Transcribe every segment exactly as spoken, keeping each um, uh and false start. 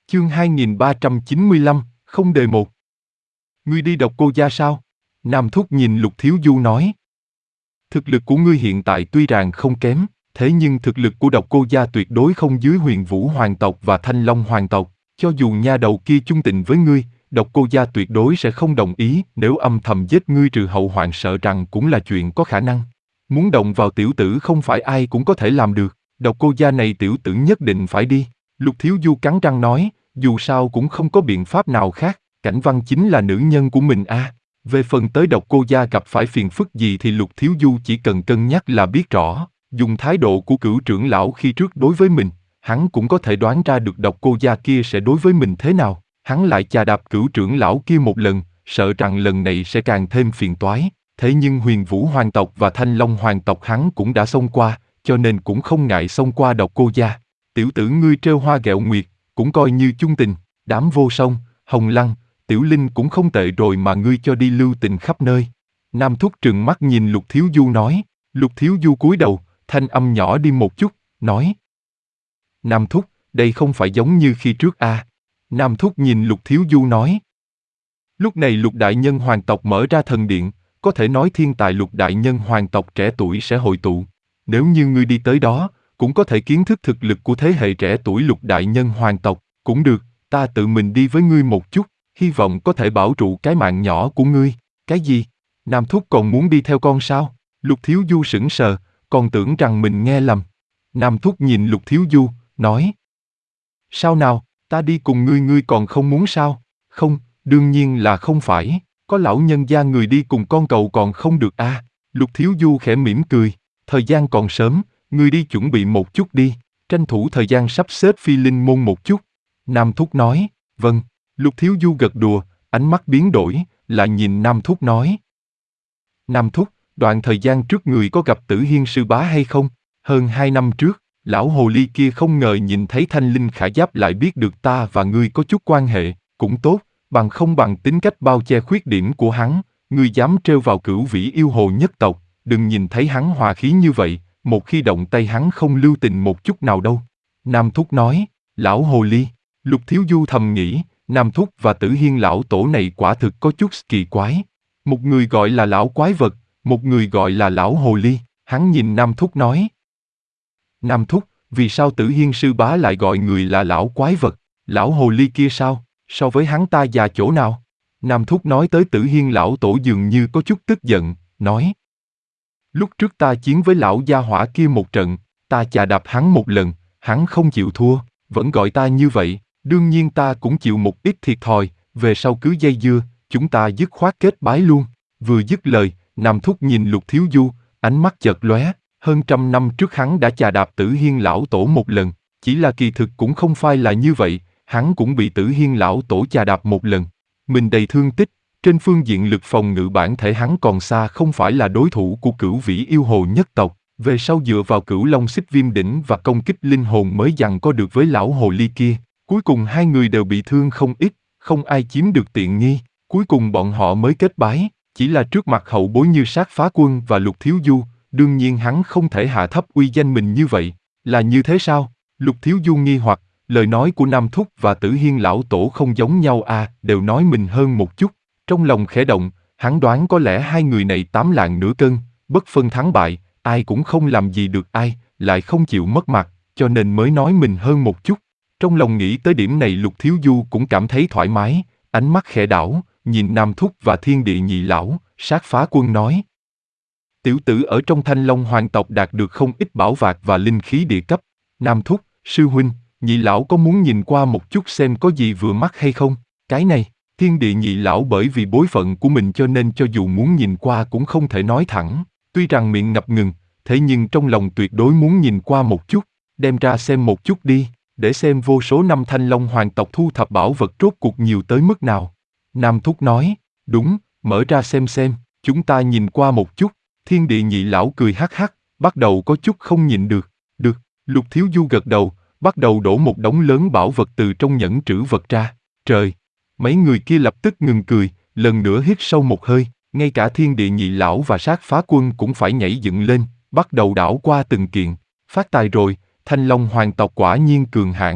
Chương hai nghìn ba trăm chín mươi lăm, không đề một. Ngươi đi độc cô gia sao? Nam Thúc nhìn Lục Thiếu Du nói. Thực lực của ngươi hiện tại tuy rằng không kém, thế nhưng thực lực của độc cô gia tuyệt đối không dưới Huyền Vũ Hoàng tộc và Thanh Long Hoàng tộc. Cho dù nha đầu kia chung tình với ngươi, độc cô gia tuyệt đối sẽ không đồng ý. Nếu âm thầm giết ngươi trừ hậu hoạn sợ rằng cũng là chuyện có khả năng. Muốn động vào tiểu tử không phải ai cũng có thể làm được. Độc cô gia này tiểu tử nhất định phải đi. Lục Thiếu Du cắn răng nói, dù sao cũng không có biện pháp nào khác. Cảnh Văn chính là nữ nhân của mình a. À. Về phần tới độc cô gia gặp phải phiền phức gì thì Lục Thiếu Du chỉ cần cân nhắc là biết rõ. Dùng thái độ của cửu trưởng lão khi trước đối với mình, hắn cũng có thể đoán ra được độc cô gia kia sẽ đối với mình thế nào. Hắn lại chà đạp cửu trưởng lão kia một lần, sợ rằng lần này sẽ càng thêm phiền toái. Thế nhưng Huyền Vũ Hoàng tộc và Thanh Long Hoàng tộc hắn cũng đã xông qua, cho nên cũng không ngại xông qua độc cô gia. Tiểu tử ngươi trêu hoa ghẹo nguyệt, cũng coi như chung tình. Đám vô song, Hồng Lăng, Tiểu Linh cũng không tệ rồi mà ngươi cho đi lưu tình khắp nơi. Nam Thúc trừng mắt nhìn Lục Thiếu Du nói. Lục Thiếu Du cúi đầu, thanh âm nhỏ đi một chút, nói. Nam Thúc, đây không phải giống như khi trước à. Nam Thúc nhìn Lục Thiếu Du nói. Lúc này Lục Đại Nhân Hoàng tộc mở ra thần điện, có thể nói thiên tài Lục Đại Nhân Hoàng tộc trẻ tuổi sẽ hội tụ. Nếu như ngươi đi tới đó, cũng có thể kiến thức thực lực của thế hệ trẻ tuổi Lục Đại Nhân Hoàng tộc, cũng được, ta tự mình đi với ngươi một chút, hy vọng có thể bảo trụ cái mạng nhỏ của ngươi. Cái gì? Nam Thúc còn muốn đi theo con sao? Lục Thiếu Du sững sờ, còn tưởng rằng mình nghe lầm. Nam Thúc nhìn Lục Thiếu Du, nói. Sao nào, ta đi cùng ngươi ngươi còn không muốn sao? Không, đương nhiên là không phải, có lão nhân gia người đi cùng con cậu còn không được à? Lục Thiếu Du khẽ mỉm cười, thời gian còn sớm, ngươi đi chuẩn bị một chút đi, tranh thủ thời gian sắp xếp Phi Linh môn một chút. Nam Thúc nói, vâng. Lục Thiếu Du gật đùa, ánh mắt biến đổi, lại nhìn Nam Thúc nói. Nam Thúc, đoạn thời gian trước người có gặp Tử Hiên sư bá hay không? Hơn hai năm trước, lão hồ ly kia không ngờ nhìn thấy Thanh Linh Khả Giáp lại biết được ta và ngươi có chút quan hệ, cũng tốt, bằng không bằng tính cách bao che khuyết điểm của hắn, ngươi dám trêu vào Cửu Vĩ yêu hồ nhất tộc, đừng nhìn thấy hắn hòa khí như vậy, một khi động tay hắn không lưu tình một chút nào đâu. Nam Thúc nói, lão hồ ly. Lục Thiếu Du thầm nghĩ, Nam Thúc và Tử Hiên lão tổ này quả thực có chút kỳ quái. Một người gọi là lão quái vật, một người gọi là lão hồ ly. Hắn nhìn Nam Thúc nói. Nam Thúc, vì sao Tử Hiên sư bá lại gọi người là lão quái vật? Lão hồ ly kia sao? So với hắn ta già chỗ nào? Nam Thúc nói tới Tử Hiên lão tổ dường như có chút tức giận, nói. Lúc trước ta chiến với lão gia hỏa kia một trận, ta chà đạp hắn một lần, hắn không chịu thua, vẫn gọi ta như vậy, đương nhiên ta cũng chịu một ít thiệt thòi, về sau cứ dây dưa, chúng ta dứt khoát kết bái luôn. Vừa dứt lời, Nam Thúc nhìn Lục Thiếu Du, ánh mắt chợt lóe, hơn trăm năm trước hắn đã chà đạp Tử Hiên lão tổ một lần, chỉ là kỳ thực cũng không phải là như vậy, hắn cũng bị Tử Hiên lão tổ chà đạp một lần. Mình đầy thương tích, trên phương diện lực phòng ngự bản thể hắn còn xa không phải là đối thủ của Cửu Vĩ yêu hồ nhất tộc, về sau dựa vào Cửu Long Xích Viêm đỉnh và công kích linh hồn mới giằng co được với lão hồ ly kia. Cuối cùng hai người đều bị thương không ít, không ai chiếm được tiện nghi, cuối cùng bọn họ mới kết bái, chỉ là trước mặt hậu bối như Sát Phá Quân và Lục Thiếu Du, đương nhiên hắn không thể hạ thấp uy danh mình như vậy. Là như thế sao? Lục Thiếu Du nghi hoặc, lời nói của Nam Thúc và Tử Hiên lão tổ không giống nhau à, đều nói mình hơn một chút. Trong lòng khẽ động, hắn đoán có lẽ hai người này tám lạng nửa cân, bất phân thắng bại, ai cũng không làm gì được ai, lại không chịu mất mặt, cho nên mới nói mình hơn một chút. Trong lòng nghĩ tới điểm này Lục Thiếu Du cũng cảm thấy thoải mái, ánh mắt khẽ đảo, nhìn Nam Thúc và Thiên Địa nhị lão, Sát Phá Quân nói. Tiểu tử ở trong Thanh Long Hoàng tộc đạt được không ít bảo vật và linh khí địa cấp. Nam Thúc, sư huynh, nhị lão có muốn nhìn qua một chút xem có gì vừa mắt hay không? Cái này, Thiên Địa nhị lão bởi vì bối phận của mình cho nên cho dù muốn nhìn qua cũng không thể nói thẳng. Tuy rằng miệng ngập ngừng, thế nhưng trong lòng tuyệt đối muốn nhìn qua một chút, đem ra xem một chút đi, để xem vô số năm Thanh Long Hoàng tộc thu thập bảo vật rốt cuộc nhiều tới mức nào. Nam Thúc nói, đúng, mở ra xem xem, chúng ta nhìn qua một chút. Thiên Địa nhị lão cười hắc hắc, bắt đầu có chút không nhịn được. Được, Lục Thiếu Du gật đầu, bắt đầu đổ một đống lớn bảo vật từ trong nhẫn trữ vật ra. Trời! Mấy người kia lập tức ngừng cười, lần nữa hít sâu một hơi, ngay cả Thiên Địa nhị lão và Sát Phá Quân cũng phải nhảy dựng lên, bắt đầu đảo qua từng kiện. Phát tài rồi, Thanh Long Hoàng tộc quả nhiên cường hãn.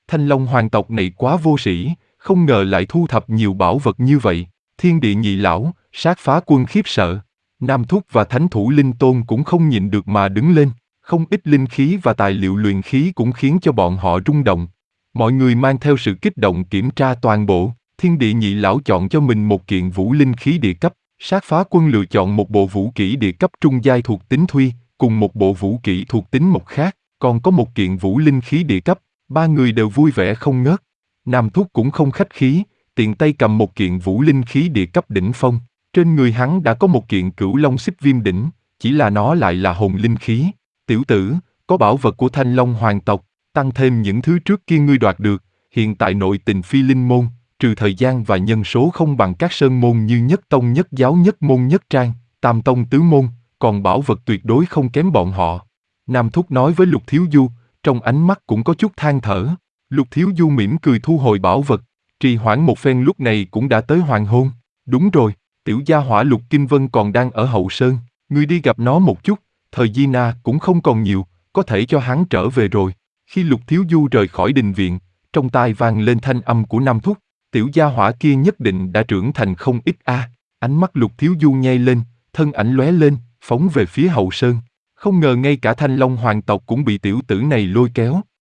Thanh Long hoàng tộc này quá vô sĩ, không ngờ lại thu thập nhiều bảo vật như vậy. Thiên địa nhị lão, sát phá quân khiếp sợ. Nam Thúc và Thánh thủ Linh Tôn cũng không nhịn được mà đứng lên. Không ít linh khí và tài liệu luyện khí cũng khiến cho bọn họ rung động. Mọi người mang theo sự kích động kiểm tra toàn bộ. Thiên địa nhị lão chọn cho mình một kiện vũ linh khí địa cấp. Sát phá quân lựa chọn một bộ vũ kỹ địa cấp trung giai thuộc tính Thuy, cùng một bộ vũ kỹ thuộc tính Mộc khác, còn có một kiện vũ linh khí địa cấp. Ba người đều vui vẻ không ngớt. Nam Thúc cũng không khách khí, tiện tay cầm một kiện vũ linh khí địa cấp đỉnh phong. Trên người hắn đã có một kiện cửu long xích viêm đỉnh, chỉ là nó lại là hồn linh khí. Tiểu tử, có bảo vật của Thanh Long hoàng tộc, tăng thêm những thứ trước kia ngươi đoạt được, hiện tại nội tình phi linh môn, trừ thời gian và nhân số không bằng các sơn môn như nhất tông nhất giáo nhất môn nhất trang, tam tông tứ môn, còn bảo vật tuyệt đối không kém bọn họ. Nam Thúc nói với Lục Thiếu Du, trong ánh mắt cũng có chút than thở. Lục Thiếu Du mỉm cười thu hồi bảo vật, trì hoãn một phen lúc này cũng đã tới hoàng hôn. Đúng rồi, tiểu gia hỏa Lục Kinh Vân còn đang ở hậu sơn, ngươi đi gặp nó một chút, thời Di Na cũng không còn nhiều, có thể cho hắn trở về rồi. Khi Lục Thiếu Du rời khỏi đình viện, trong tai vang lên thanh âm của Nam Thúc, tiểu gia hỏa kia nhất định đã trưởng thành không ít a. À. Ánh mắt Lục Thiếu Du nhay lên, thân ảnh lóe lên, phóng về phía hậu sơn. Không ngờ ngay cả Thanh Long hoàng tộc cũng bị tiểu tử này lôi kéo.